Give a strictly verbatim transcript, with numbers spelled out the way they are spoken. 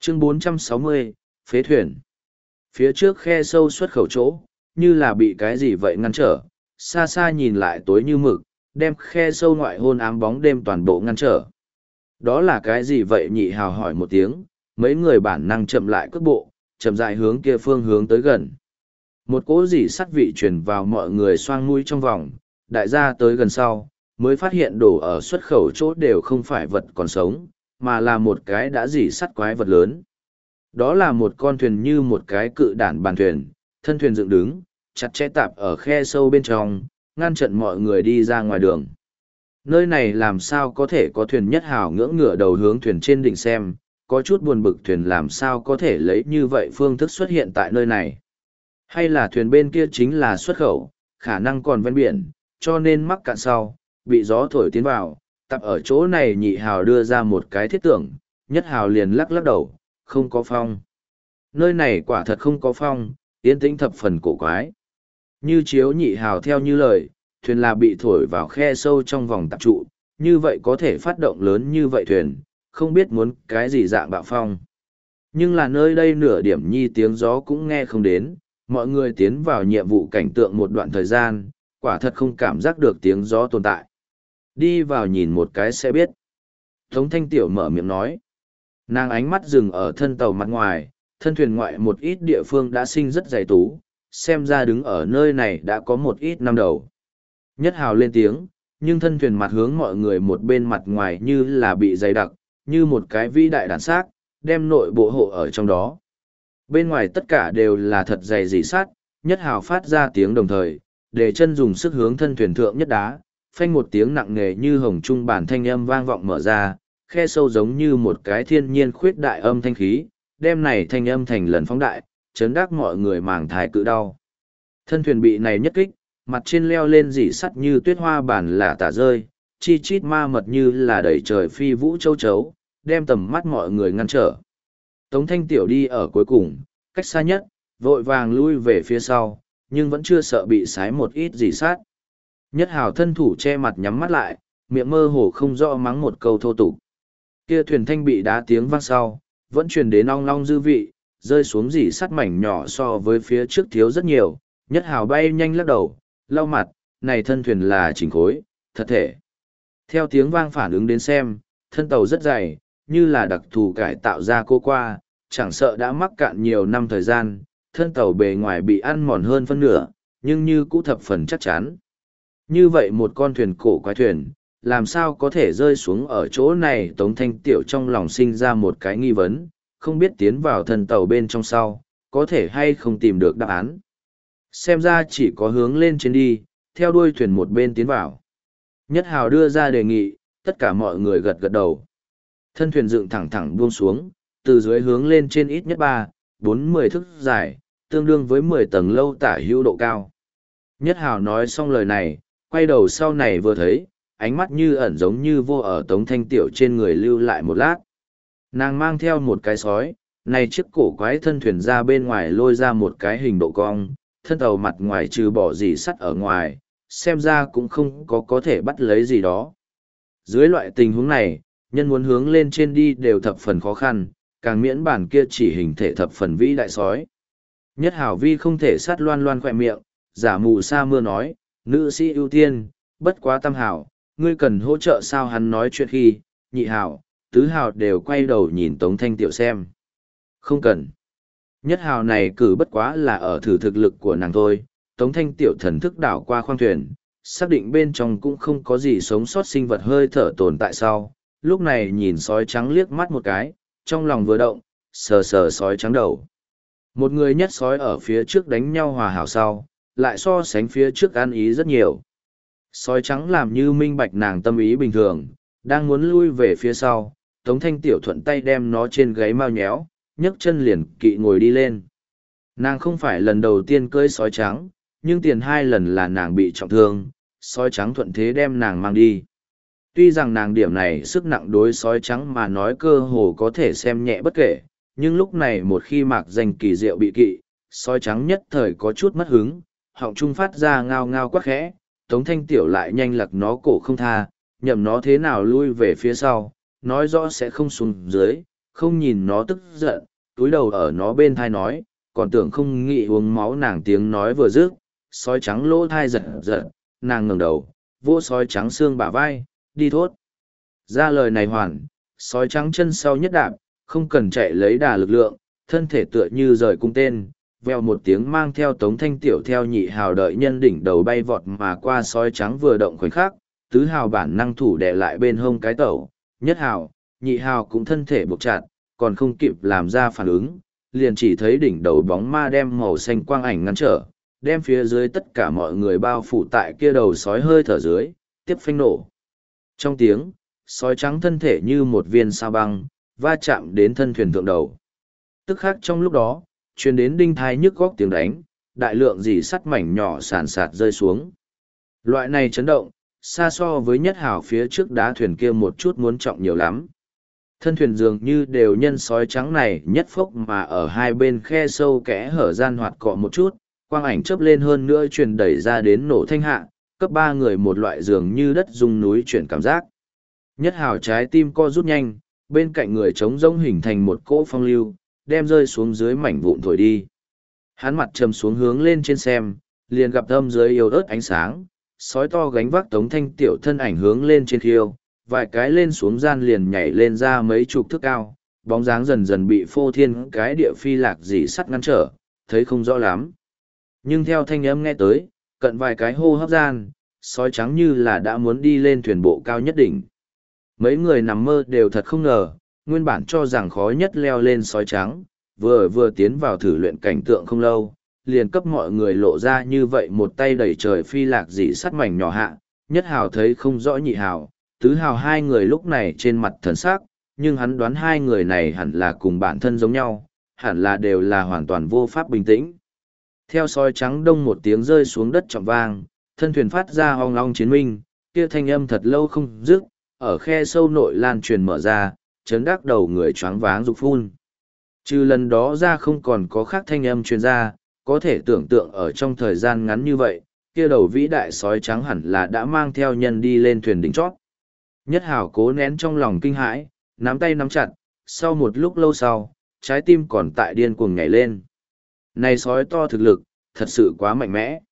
Chương bốn trăm sáu mươi, Phế thuyền. Phía trước khe sâu xuất khẩu chỗ, như là bị cái gì vậy ngăn trở, xa xa nhìn lại tối như mực, đem khe sâu ngoại hôn ám bóng đêm toàn bộ ngăn trở. Đó là cái gì vậy nhị hào hỏi một tiếng, mấy người bản năng chậm lại cước bộ, chậm rãi hướng kia phương hướng tới gần. Một cỗ dỉ sắt vị truyền vào mọi người xoang mũi trong vòng, đại gia tới gần sau, mới phát hiện đổ ở xuất khẩu chỗ đều không phải vật còn sống, mà là một cái đã dỉ sắt quái vật lớn. Đó là một con thuyền như một cái cự đản bàn thuyền, thân thuyền dựng đứng, chặt chẽ tạp ở khe sâu bên trong, ngăn chặn mọi người đi ra ngoài đường. Nơi này làm sao có thể có thuyền Nhất Hào ngưỡng ngửa đầu hướng thuyền trên đỉnh xem, có chút buồn bực thuyền làm sao có thể lấy như vậy phương thức xuất hiện tại nơi này. Hay là thuyền bên kia chính là xuất khẩu, khả năng còn ven biển, cho nên mắc cạn sau, bị gió thổi tiến vào, tập ở chỗ này nhị hào đưa ra một cái thiết tưởng, Nhất Hào liền lắc lắc đầu, không có phong. Nơi này quả thật không có phong, yên tĩnh thập phần cổ quái. Như chiếu nhị hào theo như lời, thuyền là bị thổi vào khe sâu trong vòng tạp trụ, như vậy có thể phát động lớn như vậy thuyền, không biết muốn cái gì dạng bạo phong. Nhưng là nơi đây nửa điểm nhi tiếng gió cũng nghe không đến, mọi người tiến vào nhiệm vụ cảnh tượng một đoạn thời gian, quả thật không cảm giác được tiếng gió tồn tại. Đi vào nhìn một cái sẽ biết. Tống Thanh Tiểu mở miệng nói. Nàng ánh mắt dừng ở thân tàu mặt ngoài, thân thuyền ngoại một ít địa phương đã sinh rất dày tú, xem ra đứng ở nơi này đã có một ít năm đầu. Nhất Hào lên tiếng, nhưng thân thuyền mặt hướng mọi người một bên mặt ngoài như là bị dày đặc, như một cái vĩ đại đàn xác, đem nội bộ hộ ở trong đó. Bên ngoài tất cả đều là thật dày dỉ sát, Nhất Hào phát ra tiếng đồng thời, để chân dùng sức hướng thân thuyền thượng nhất đá, phanh một tiếng nặng nề như hồng trung bản thanh âm vang vọng mở ra, khe sâu giống như một cái thiên nhiên khuyết đại âm thanh khí, đem này thanh âm thành lần phóng đại, chấn đắc mọi người màng thai cự đau. Thân thuyền bị này nhất kích, mặt trên leo lên dỉ sắt như tuyết hoa bản lả tả rơi, chi chít ma mật như là đẩy trời phi vũ châu chấu, đem tầm mắt mọi người ngăn trở. Tống Thanh Tiểu đi ở cuối cùng, cách xa nhất, vội vàng lui về phía sau, nhưng vẫn chưa sợ bị sái một ít dỉ sát. Nhất Hào thân thủ che mặt nhắm mắt lại, miệng mơ hồ không rõ mắng một câu thô tục. Kia thuyền thanh bị đá tiếng vang sau, vẫn truyền đến ong long dư vị, rơi xuống dỉ sắt mảnh nhỏ so với phía trước thiếu rất nhiều. Nhất Hào bay nhanh lắc đầu, lau mặt, này thân thuyền là chỉnh khối, thật thể. Theo tiếng vang phản ứng đến xem, thân tàu rất dày, như là đặc thù cải tạo ra cô qua, chẳng sợ đã mắc cạn nhiều năm thời gian, thân tàu bề ngoài bị ăn mòn hơn phân nửa, nhưng như cũ thập phần chắc chắn. Như vậy một con thuyền cổ quái thuyền, làm sao có thể rơi xuống ở chỗ này? Tống Thanh Tiểu trong lòng sinh ra một cái nghi vấn, không biết tiến vào thân tàu bên trong sau, có thể hay không tìm được đáp án. Xem ra chỉ có hướng lên trên đi, theo đuôi thuyền một bên tiến vào. Nhất Hào đưa ra đề nghị, tất cả mọi người gật gật đầu. Thân thuyền dựng thẳng thẳng buông xuống, từ dưới hướng lên trên ít nhất ba, bốn mười thước dài, tương đương với mười tầng lâu tả hữu độ cao. Nhất Hào nói xong lời này, quay đầu sau này vừa thấy, ánh mắt như ẩn giống như vô ở Tống Thanh Tiểu trên người lưu lại một lát. Nàng mang theo một cái sói, này chiếc cổ quái thân thuyền ra bên ngoài lôi ra một cái hình độ cong, thân tàu mặt ngoài trừ bỏ gì sắt ở ngoài, xem ra cũng không có có thể bắt lấy gì đó. Dưới loại tình huống này, nhân muốn hướng lên trên đi đều thập phần khó khăn, càng miễn bản kia chỉ hình thể thập phần vĩ đại sói. Nhất Hào vi không thể sát loan loan khỏe miệng, giả mù sa mưa nói, nữ sĩ ưu tiên, bất quá tam hảo, ngươi cần hỗ trợ sao? Hắn nói chuyện khi, nhị hảo, tứ hảo đều quay đầu nhìn Tống Thanh Tiểu xem. Không cần. Nhất Hào này cử bất quá là ở thử thực lực của nàng thôi. Tống Thanh Tiểu thần thức đảo qua khoang thuyền, xác định bên trong cũng không có gì sống sót sinh vật hơi thở tồn tại sau. Lúc này nhìn sói trắng liếc mắt một cái, trong lòng vừa động, sờ sờ sói trắng đầu. Một người nhất sói ở phía trước đánh nhau hòa hảo sau, lại so sánh phía trước ăn ý rất nhiều. Sói trắng làm như minh bạch nàng tâm ý bình thường, đang muốn lui về phía sau, Tống Thanh Tiểu thuận tay đem nó trên gáy mau nhéo, nhấc chân liền kỵ ngồi đi lên. Nàng không phải lần đầu tiên cưỡi sói trắng, nhưng tiền hai lần là nàng bị trọng thương, sói trắng thuận thế đem nàng mang đi. Tuy rằng nàng điểm này sức nặng đối sói trắng mà nói cơ hồ có thể xem nhẹ bất kể, nhưng lúc này một khi mạc danh kỳ diệu bị kỵ, sói trắng nhất thời có chút mất hứng, họng trung phát ra ngao ngao quắc khẽ, Tống Thanh Tiểu lại nhanh lật nó cổ không tha, nhậm nó thế nào lui về phía sau, nói rõ sẽ không xuống dưới, không nhìn nó tức giận, túi đầu ở nó bên thai nói, còn tưởng không nghĩ uống máu nàng tiếng nói vừa dứt, sói trắng lỗ thai giật giật, nàng ngẩng đầu, vỗ sói trắng xương bả vai, đi thốt. Ra lời này hoàn, sói trắng chân sau nhất đạp, không cần chạy lấy đà lực lượng, thân thể tựa như rời cung tên, veo một tiếng mang theo Tống Thanh Tiểu theo nhị hào đợi nhân đỉnh đầu bay vọt mà qua sói trắng vừa động khoảnh khắc, tứ hào bản năng thủ đè lại bên hông cái tẩu, nhất hào, nhị hào cũng thân thể buộc chặt, còn không kịp làm ra phản ứng, liền chỉ thấy đỉnh đầu bóng ma đem màu xanh quang ảnh ngăn trở, đem phía dưới tất cả mọi người bao phủ tại kia đầu sói hơi thở dưới, tiếp phanh nổ. Trong tiếng, sói trắng thân thể như một viên sao băng, va chạm đến thân thuyền thượng đầu. Tức khắc trong lúc đó, truyền đến đinh thai nhức góc tiếng đánh, đại lượng dì sắt mảnh nhỏ sàn sạt rơi xuống. Loại này chấn động, xa so với nhất hào phía trước đá thuyền kia một chút muốn trọng nhiều lắm. Thân thuyền dường như đều nhân sói trắng này nhất phốc mà ở hai bên khe sâu kẽ hở gian hoạt cọ một chút, quang ảnh chớp lên hơn nữa truyền đẩy ra đến nổ thanh hạ, cấp ba người một loại dường như đất rung núi chuyển cảm giác. Nhất hào trái tim co rút nhanh, bên cạnh người trống rỗng hình thành một cỗ phong lưu, đem rơi xuống dưới mảnh vụn thổi đi. Hắn mặt trầm xuống hướng lên trên xem, liền gặp âm dưới yếu ớt ánh sáng, sói to gánh vác Tống Thanh Tiểu thân ảnh hướng lên trên khiêu, vài cái lên xuống gian liền nhảy lên ra mấy chục thước cao, bóng dáng dần dần bị phô thiên cái địa phi lạc dì sắt ngăn trở, thấy không rõ lắm. Nhưng theo thanh âm nghe tới, cận vài cái hô hấp gian, sói trắng như là đã muốn đi lên thuyền bộ cao nhất đỉnh. Mấy người nằm mơ đều thật không ngờ, nguyên bản cho rằng khó nhất leo lên sói trắng, vừa vừa tiến vào thử luyện cảnh tượng không lâu, liền cấp mọi người lộ ra như vậy một tay đẩy trời phi lạc dì sắt mảnh nhỏ hạ, nhất hào thấy không rõ nhị hào, tứ hào hai người lúc này trên mặt thần sắc, nhưng hắn đoán hai người này hẳn là cùng bản thân giống nhau, hẳn là đều là hoàn toàn vô pháp bình tĩnh. Theo sói trắng đông một tiếng rơi xuống đất trọng vang, thân thuyền phát ra ong ong chiến minh, kia thanh âm thật lâu không dứt, ở khe sâu nội lan truyền mở ra, chấn đắc đầu người choáng váng rục phun. Trừ lần đó ra không còn có khác thanh âm truyền ra, có thể tưởng tượng ở trong thời gian ngắn như vậy, kia đầu vĩ đại sói trắng hẳn là đã mang theo nhân đi lên thuyền đỉnh chót. Nhất hào cố nén trong lòng kinh hãi, nắm tay nắm chặt, sau một lúc lâu sau, trái tim còn tại điên cuồng nhảy lên. Này sói to thực lực, thật sự quá mạnh mẽ.